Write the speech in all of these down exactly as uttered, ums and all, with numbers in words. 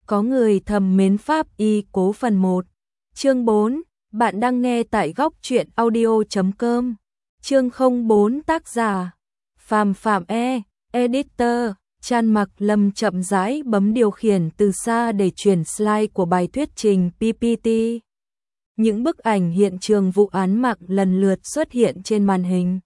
Có người thầm mến pháp y cố phần một. Chương bốn, bạn đang nghe tại góc truyện audio chấm com. Chương không bốn tác giả Phàm Phạm E, editor Chan Mặc Lâm chậm rãi bấm điều khiển từ xa để chuyển slide của bài thuyết trình pê pê tê. Những bức ảnh hiện trường vụ án mạng lần lượt xuất hiện trên màn hình.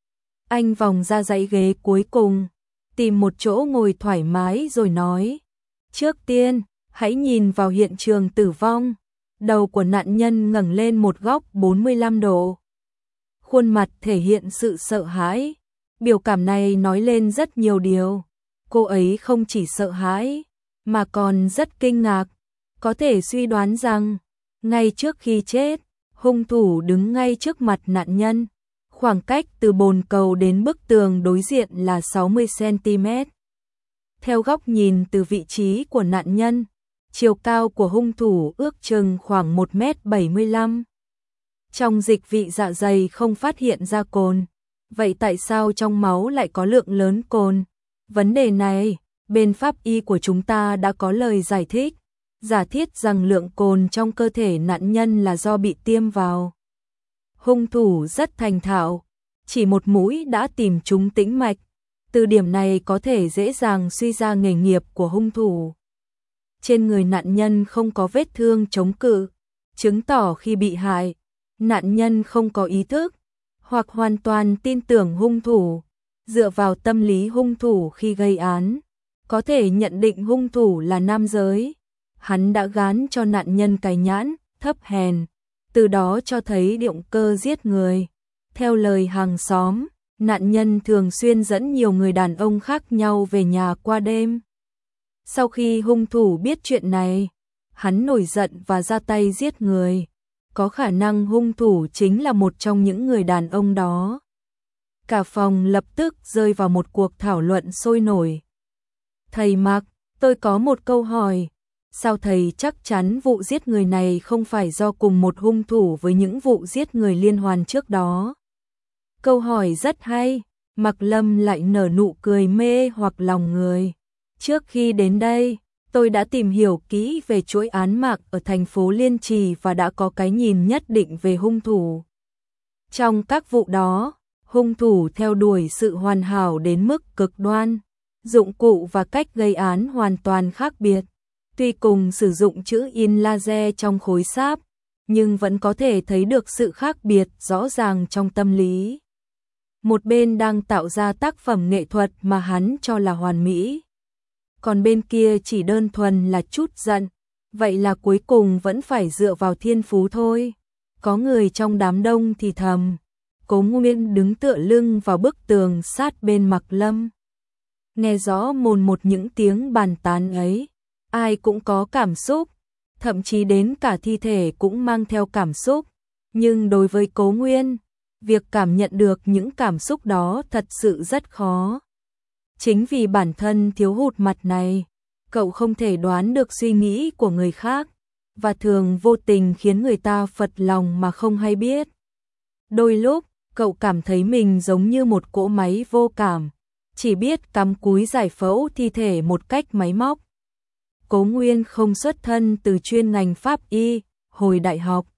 Anh vòng ra dãy ghế cuối cùng, tìm một chỗ ngồi thoải mái rồi nói: "Trước tiên, hãy nhìn vào hiện trường tử vong." Đầu của nạn nhân ngẩng lên một góc bốn mươi lăm độ. Khuôn mặt thể hiện sự sợ hãi. Biểu cảm này nói lên rất nhiều điều. Cô ấy không chỉ sợ hãi, mà còn rất kinh ngạc. Có thể suy đoán rằng, ngay trước khi chết, hung thủ đứng ngay trước mặt nạn nhân. Khoảng cách từ bồn cầu đến bức tường đối diện là sáu mươi xăng ti mét. Theo góc nhìn từ vị trí của nạn nhân, chiều cao của hung thủ ước chừng khoảng một mét bảy mươi lăm. Trong dịch vị dạ dày không phát hiện ra cồn. Vậy tại sao trong máu lại có lượng lớn cồn? Vấn đề này, bên pháp y của chúng ta đã có lời giải thích, giả thiết rằng lượng cồn trong cơ thể nạn nhân là do bị tiêm vào. Hung thủ rất thành thạo, chỉ một mũi đã tìm trúng tĩnh mạch. Từ điểm này có thể dễ dàng suy ra nghề nghiệp của hung thủ. Trên người nạn nhân không có vết thương chống cự, chứng tỏ khi bị hại, nạn nhân không có ý thức, hoặc hoàn toàn tin tưởng hung thủ. Dựa vào tâm lý hung thủ khi gây án, có thể nhận định hung thủ là nam giới. Hắn đã gán cho nạn nhân cái nhãn thấp hèn, từ đó cho thấy động cơ giết người. Theo lời hàng xóm, nạn nhân thường xuyên dẫn nhiều người đàn ông khác nhau về nhà qua đêm. Sau khi hung thủ biết chuyện này, hắn nổi giận và ra tay giết người. Có khả năng hung thủ chính là một trong những người đàn ông đó. Cả phòng lập tức rơi vào một cuộc thảo luận sôi nổi. "Thầy Mạc, tôi có một câu hỏi. Sao thầy chắc chắn vụ giết người này không phải do cùng một hung thủ với những vụ giết người liên hoàn trước đó?" Câu hỏi rất hay, Mạc Lâm lại nở nụ cười mê hoặc lòng người. "Trước khi đến đây, tôi đã tìm hiểu kỹ về chuỗi án mạng ở thành phố Liên Trì và đã có cái nhìn nhất định về hung thủ. Trong các vụ đó, hung thủ theo đuổi sự hoàn hảo đến mức cực đoan. Dụng cụ và cách gây án hoàn toàn khác biệt. Tuy cùng sử dụng chữ in laser trong khối sáp, nhưng vẫn có thể thấy được sự khác biệt rõ ràng trong tâm lý. Một bên đang tạo ra tác phẩm nghệ thuật mà hắn cho là hoàn mỹ, còn bên kia chỉ đơn thuần là chút giận. Vậy là cuối cùng vẫn phải dựa vào thiên phú thôi." Có người trong đám đông thì thầm. Cố Nguyên đứng tựa lưng vào bức tường sát bên Mạc Lâm. Nghe rõ mồn một những tiếng bàn tán ấy, ai cũng có cảm xúc, thậm chí đến cả thi thể cũng mang theo cảm xúc. Nhưng đối với Cố Nguyên, việc cảm nhận được những cảm xúc đó thật sự rất khó. Chính vì bản thân thiếu hụt mặt này, cậu không thể đoán được suy nghĩ của người khác, và thường vô tình khiến người ta phật lòng mà không hay biết. Đôi lúc, cậu cảm thấy mình giống như một cỗ máy vô cảm, chỉ biết cắm cúi giải phẫu thi thể một cách máy móc. Cố Nguyên không xuất thân từ chuyên ngành pháp y. Hồi đại học,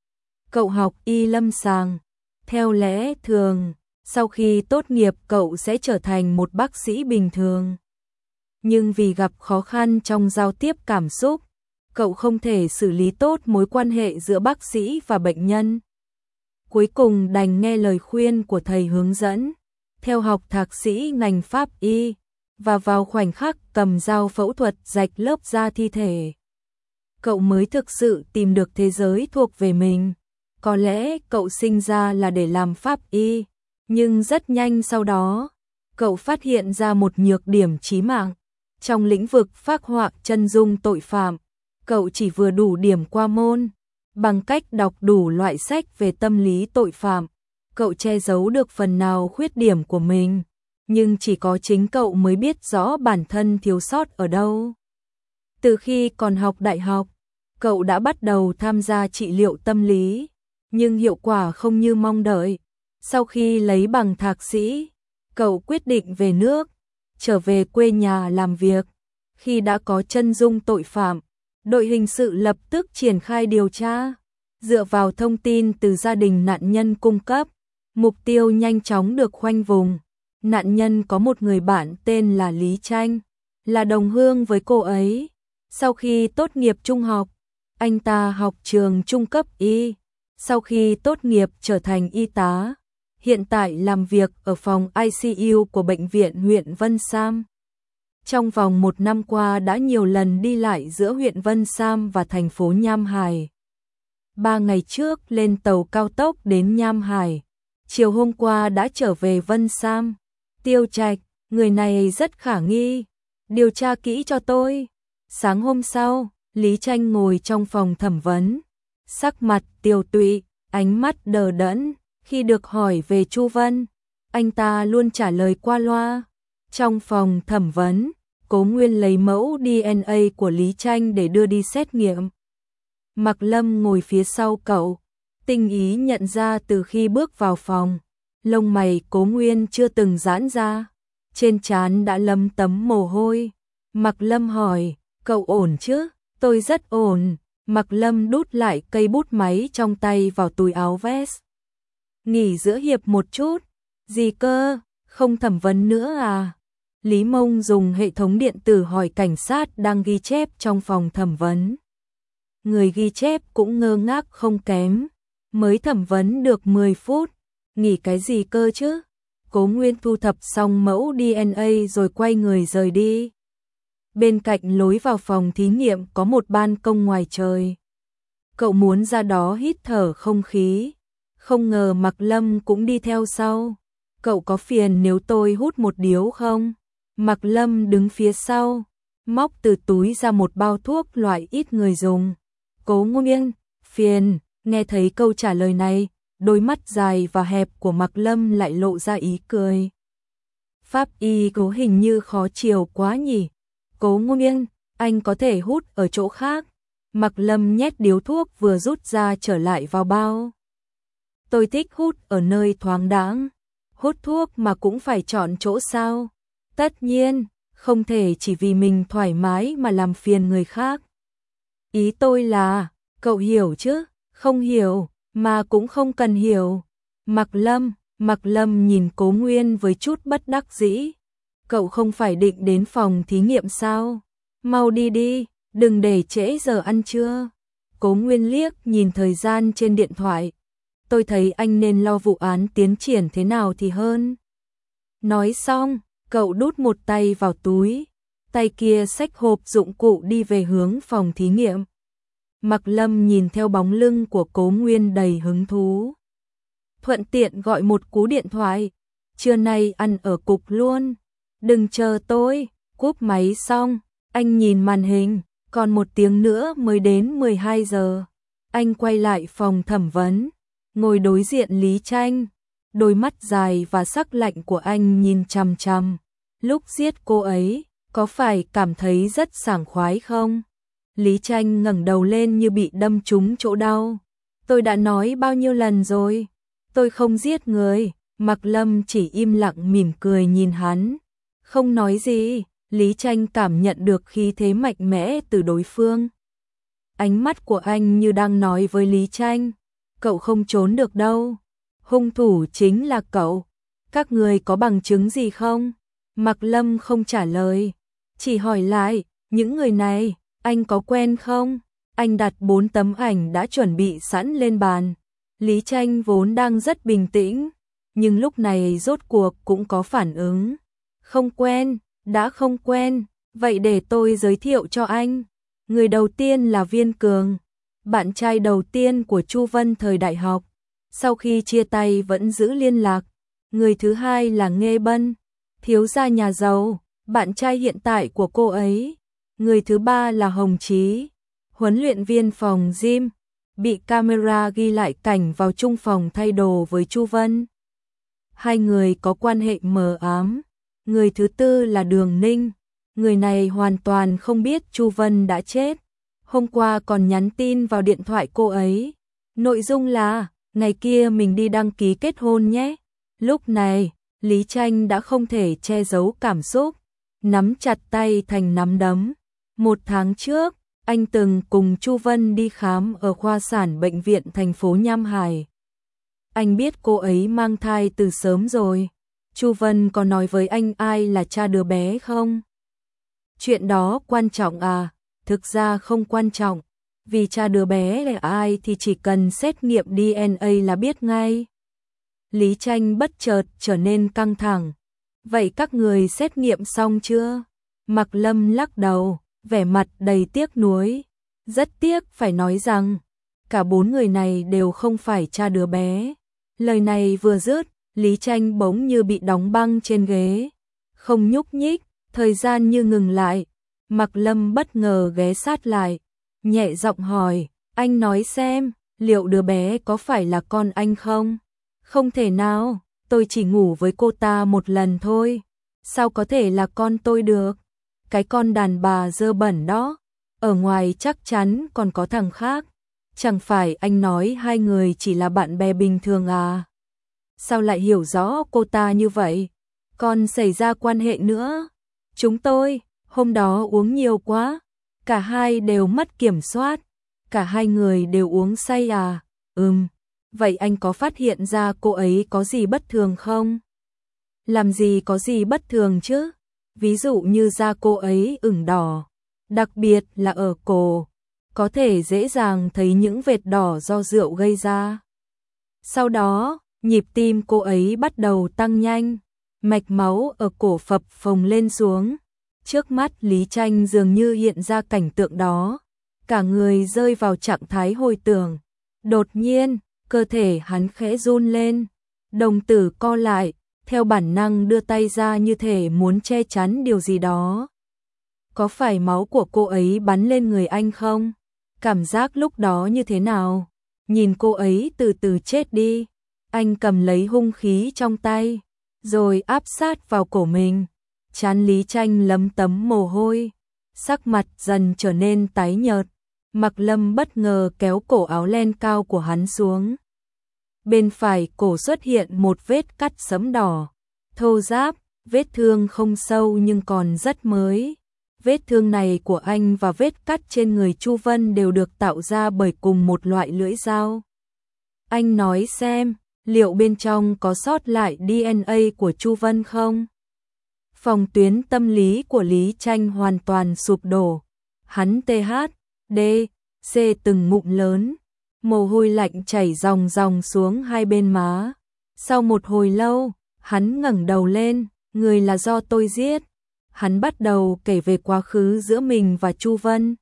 cậu học y lâm sàng. Theo lẽ thường, sau khi tốt nghiệp cậu sẽ trở thành một bác sĩ bình thường. Nhưng vì gặp khó khăn trong giao tiếp cảm xúc, cậu không thể xử lý tốt mối quan hệ giữa bác sĩ và bệnh nhân. Cuối cùng đành nghe lời khuyên của thầy hướng dẫn, theo học thạc sĩ ngành pháp y, và vào khoảnh khắc cầm dao phẫu thuật rạch lớp da thi thể. Cậu mới thực sự tìm được thế giới thuộc về mình. Có lẽ cậu sinh ra là để làm pháp y, nhưng rất nhanh sau đó, cậu phát hiện ra một nhược điểm chí mạng. Trong lĩnh vực phác họa chân dung tội phạm, cậu chỉ vừa đủ điểm qua môn. Bằng cách đọc đủ loại sách về tâm lý tội phạm, cậu che giấu được phần nào khuyết điểm của mình, nhưng chỉ có chính cậu mới biết rõ bản thân thiếu sót ở đâu. Từ khi còn học đại học, cậu đã bắt đầu tham gia trị liệu tâm lý, nhưng hiệu quả không như mong đợi. Sau khi lấy bằng thạc sĩ, cậu quyết định về nước, trở về quê nhà làm việc. Khi đã có chân dung tội phạm, đội hình sự lập tức triển khai điều tra. Dựa vào thông tin từ gia đình nạn nhân cung cấp, mục tiêu nhanh chóng được khoanh vùng. Nạn nhân có một người bạn tên là Lý Tranh, là đồng hương với cô ấy. Sau khi tốt nghiệp trung học, anh ta học trường trung cấp y. Sau khi tốt nghiệp trở thành y tá, hiện tại làm việc ở phòng i xê u của bệnh viện huyện Vân Sam. Trong vòng một năm qua đã nhiều lần đi lại giữa huyện Vân Sam và thành phố Nham Hải. Ba ngày trước lên tàu cao tốc đến Nham Hải, chiều hôm qua đã trở về Vân Sam. Tiêu Trạch, người này rất khả nghi, điều tra kỹ cho tôi. Sáng hôm sau, Lý Tranh ngồi trong phòng thẩm vấn, sắc mặt tiều tụy, ánh mắt đờ đẫn. Khi được hỏi về Chu Vân, anh ta luôn trả lời qua loa. Trong phòng thẩm vấn, Cố Nguyên lấy mẫu đê en a của Lý Tranh để đưa đi xét nghiệm. Mạc Lâm ngồi phía sau cậu, tinh ý nhận ra từ khi bước vào phòng, lông mày Cố Nguyên chưa từng giãn ra, trên trán đã lấm tấm mồ hôi. Mạc Lâm hỏi, cậu ổn chứ? Tôi rất ổn. Mạc Lâm đút lại cây bút máy trong tay vào túi áo vest. Nghỉ giữa hiệp một chút. Gì cơ? Không thẩm vấn nữa à? Lý Mông dùng hệ thống điện tử hỏi cảnh sát đang ghi chép trong phòng thẩm vấn. Người ghi chép cũng ngơ ngác không kém. Mới thẩm vấn được mười phút. Nghỉ cái gì cơ chứ? Cố Nguyên thu thập xong mẫu đê en a rồi quay người rời đi. Bên cạnh lối vào phòng thí nghiệm có một ban công ngoài trời. Cậu muốn ra đó hít thở không khí. Không ngờ Mạc Lâm cũng đi theo sau. Cậu có phiền nếu tôi hút một điếu không? Mạc Lâm đứng phía sau, móc từ túi ra một bao thuốc loại ít người dùng. Cố Nguyên, phiền. Nghe thấy câu trả lời này, đôi mắt dài và hẹp của Mạc Lâm lại lộ ra ý cười. Pháp y Cố hình như khó chiều quá nhỉ? Cố Nguyên, anh có thể hút ở chỗ khác. Mạc Lâm nhét điếu thuốc vừa rút ra trở lại vào bao. Tôi thích hút ở nơi thoáng đãng. Hút thuốc mà cũng phải chọn chỗ sao? Tất nhiên, không thể chỉ vì mình thoải mái mà làm phiền người khác. Ý tôi là, cậu hiểu chứ? Không hiểu, mà cũng không cần hiểu. Mạc Lâm, Mạc Lâm nhìn Cố Nguyên với chút bất đắc dĩ. Cậu không phải định đến phòng thí nghiệm sao? Mau đi đi, đừng để trễ giờ ăn trưa. Cố Nguyên liếc nhìn thời gian trên điện thoại. Tôi thấy anh nên lo vụ án tiến triển thế nào thì hơn. Nói xong, cậu đút một tay vào túi, tay kia xách hộp dụng cụ đi về hướng phòng thí nghiệm. Mạc Lâm nhìn theo bóng lưng của Cố Nguyên đầy hứng thú. Thuận tiện gọi một cú điện thoại, trưa nay ăn ở cục luôn. Đừng chờ tôi. Cúp máy xong, anh nhìn màn hình, còn một tiếng nữa mới đến mười hai giờ. Anh quay lại phòng thẩm vấn, ngồi đối diện Lý Tranh. Đôi mắt dài và sắc lạnh của anh nhìn chằm chằm. Lúc giết cô ấy, có phải cảm thấy rất sảng khoái không? Lý Tranh ngẩng đầu lên như bị đâm trúng chỗ đau. Tôi đã nói bao nhiêu lần rồi, tôi không giết người. Mạc Lâm chỉ im lặng mỉm cười nhìn hắn, không nói gì. Lý Tranh cảm nhận được khí thế mạnh mẽ từ đối phương. Ánh mắt của anh như đang nói với Lý Tranh, cậu không trốn được đâu. Hung thủ chính là cậu. Các người có bằng chứng gì không? Mạc Lâm không trả lời, chỉ hỏi lại, những người này, anh có quen không? Anh đặt bốn tấm ảnh đã chuẩn bị sẵn lên bàn. Lý Tranh vốn đang rất bình tĩnh, nhưng lúc này rốt cuộc cũng có phản ứng. Không quen, đã không quen, vậy để tôi giới thiệu cho anh. Người đầu tiên là Viên Cường, bạn trai đầu tiên của Chu Vân thời đại học. Sau khi chia tay vẫn giữ liên lạc. Người thứ hai là Nghê Bân, thiếu gia nhà giàu, bạn trai hiện tại của cô ấy. Người thứ ba là Hồng Chí, huấn luyện viên phòng gym, bị camera ghi lại cảnh vào chung phòng thay đồ với Chu Vân. Hai người có quan hệ mờ ám. Người thứ tư là Đường Ninh, người này hoàn toàn không biết Chu Vân đã chết. Hôm qua còn nhắn tin vào điện thoại cô ấy. Nội dung là, ngày kia mình đi đăng ký kết hôn nhé. Lúc này, Lý Tranh đã không thể che giấu cảm xúc. nắm chặt tay thành nắm đấm. Một tháng trước, anh từng cùng Chu Vân đi khám ở khoa sản bệnh viện thành phố Nham Hải. Anh biết cô ấy mang thai từ sớm rồi. Chu Vân có nói với anh ai là cha đứa bé không? Chuyện đó quan trọng à? Thực ra không quan trọng. Vì cha đứa bé là ai thì chỉ cần xét nghiệm đê en a là biết ngay. Lý Tranh bất chợt trở nên căng thẳng. Vậy các người xét nghiệm xong chưa? Mạc Lâm lắc đầu, vẻ mặt đầy tiếc nuối. Rất tiếc phải nói rằng, cả bốn người này đều không phải cha đứa bé. Lời này vừa dứt, Lý Tranh bỗng như bị đóng băng trên ghế. Không nhúc nhích, thời gian như ngừng lại. Mạc Lâm bất ngờ ghé sát lại, nhẹ giọng hỏi, anh nói xem, liệu đứa bé có phải là con anh không? Không thể nào, tôi chỉ ngủ với cô ta một lần thôi. Sao có thể là con tôi được? Cái con đàn bà dơ bẩn đó, ở ngoài chắc chắn còn có thằng khác. Chẳng phải anh nói hai người chỉ là bạn bè bình thường à? Sao lại hiểu rõ cô ta như vậy? Còn xảy ra quan hệ nữa. Chúng tôi, hôm đó uống nhiều quá. Cả hai đều mất kiểm soát. Cả hai người đều uống say à? Ừm. Vậy anh có phát hiện ra cô ấy có gì bất thường không? Làm gì có gì bất thường chứ? Ví dụ như da cô ấy ửng đỏ. Đặc biệt là ở cổ. Có thể dễ dàng thấy những vệt đỏ do rượu gây ra. Sau đó, nhịp tim cô ấy bắt đầu tăng nhanh. Mạch máu ở cổ phập phồng lên xuống. Trước mắt Lý Tranh dường như hiện ra cảnh tượng đó. Cả người rơi vào trạng thái hồi tưởng. Đột nhiên, cơ thể hắn khẽ run lên. Đồng tử co lại, theo bản năng đưa tay ra như thể muốn che chắn điều gì đó. Có phải máu của cô ấy bắn lên người anh không? Cảm giác lúc đó như thế nào? Nhìn cô ấy từ từ chết đi. Anh cầm lấy hung khí trong tay, rồi áp sát vào cổ mình. Trán Lý Tranh lấm tấm mồ hôi, sắc mặt dần trở nên tái nhợt. Mạc Lâm bất ngờ kéo cổ áo len cao của hắn xuống. Bên phải cổ xuất hiện một vết cắt sẫm đỏ, thô ráp, vết thương không sâu nhưng còn rất mới. Vết thương này của anh và vết cắt trên người Chu Vân đều được tạo ra bởi cùng một loại lưỡi dao. Anh nói xem, liệu bên trong có sót lại đê en a của Chu Vân không? Phòng tuyến tâm lý của Lý Tranh hoàn toàn sụp đổ. Hắn tê hát, đê, xê từng ngụm lớn, mồ hôi lạnh chảy ròng ròng xuống hai bên má. Sau một hồi lâu, hắn ngẩng đầu lên, người là do tôi giết. Hắn bắt đầu kể về quá khứ giữa mình và Chu Vân.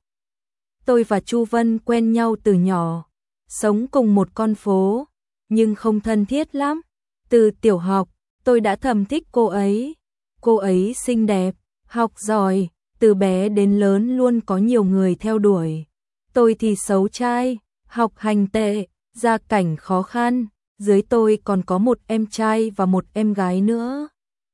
Tôi và Chu Vân quen nhau từ nhỏ, sống cùng một con phố, nhưng không thân thiết lắm. Từ tiểu học, tôi đã thầm thích cô ấy. Cô ấy xinh đẹp, học giỏi, từ bé đến lớn luôn có nhiều người theo đuổi. Tôi thì xấu trai, học hành tệ, gia cảnh khó khăn, dưới tôi còn có một em trai và một em gái nữa.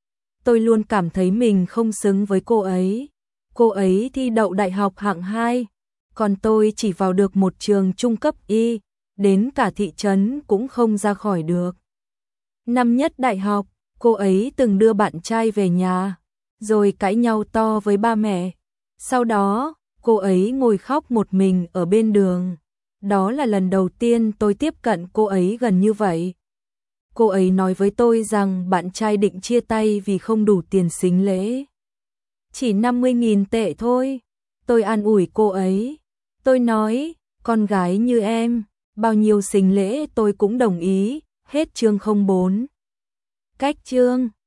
Tôi luôn cảm thấy mình không xứng với cô ấy. Cô ấy thi đậu đại học hạng hai, còn tôi chỉ vào được một trường trung cấp y, đến cả thị trấn cũng không ra khỏi được. Năm nhất đại học, cô ấy từng đưa bạn trai về nhà, rồi cãi nhau to với ba mẹ. Sau đó, cô ấy ngồi khóc một mình ở bên đường. Đó là lần đầu tiên tôi tiếp cận cô ấy gần như vậy. Cô ấy nói với tôi rằng bạn trai định chia tay vì không đủ tiền sính lễ. Chỉ năm mươi nghìn tệ thôi. Tôi an ủi cô ấy. Tôi nói, con gái như em, bao nhiêu sính lễ tôi cũng đồng ý. Hết chương không bốn. Cách chương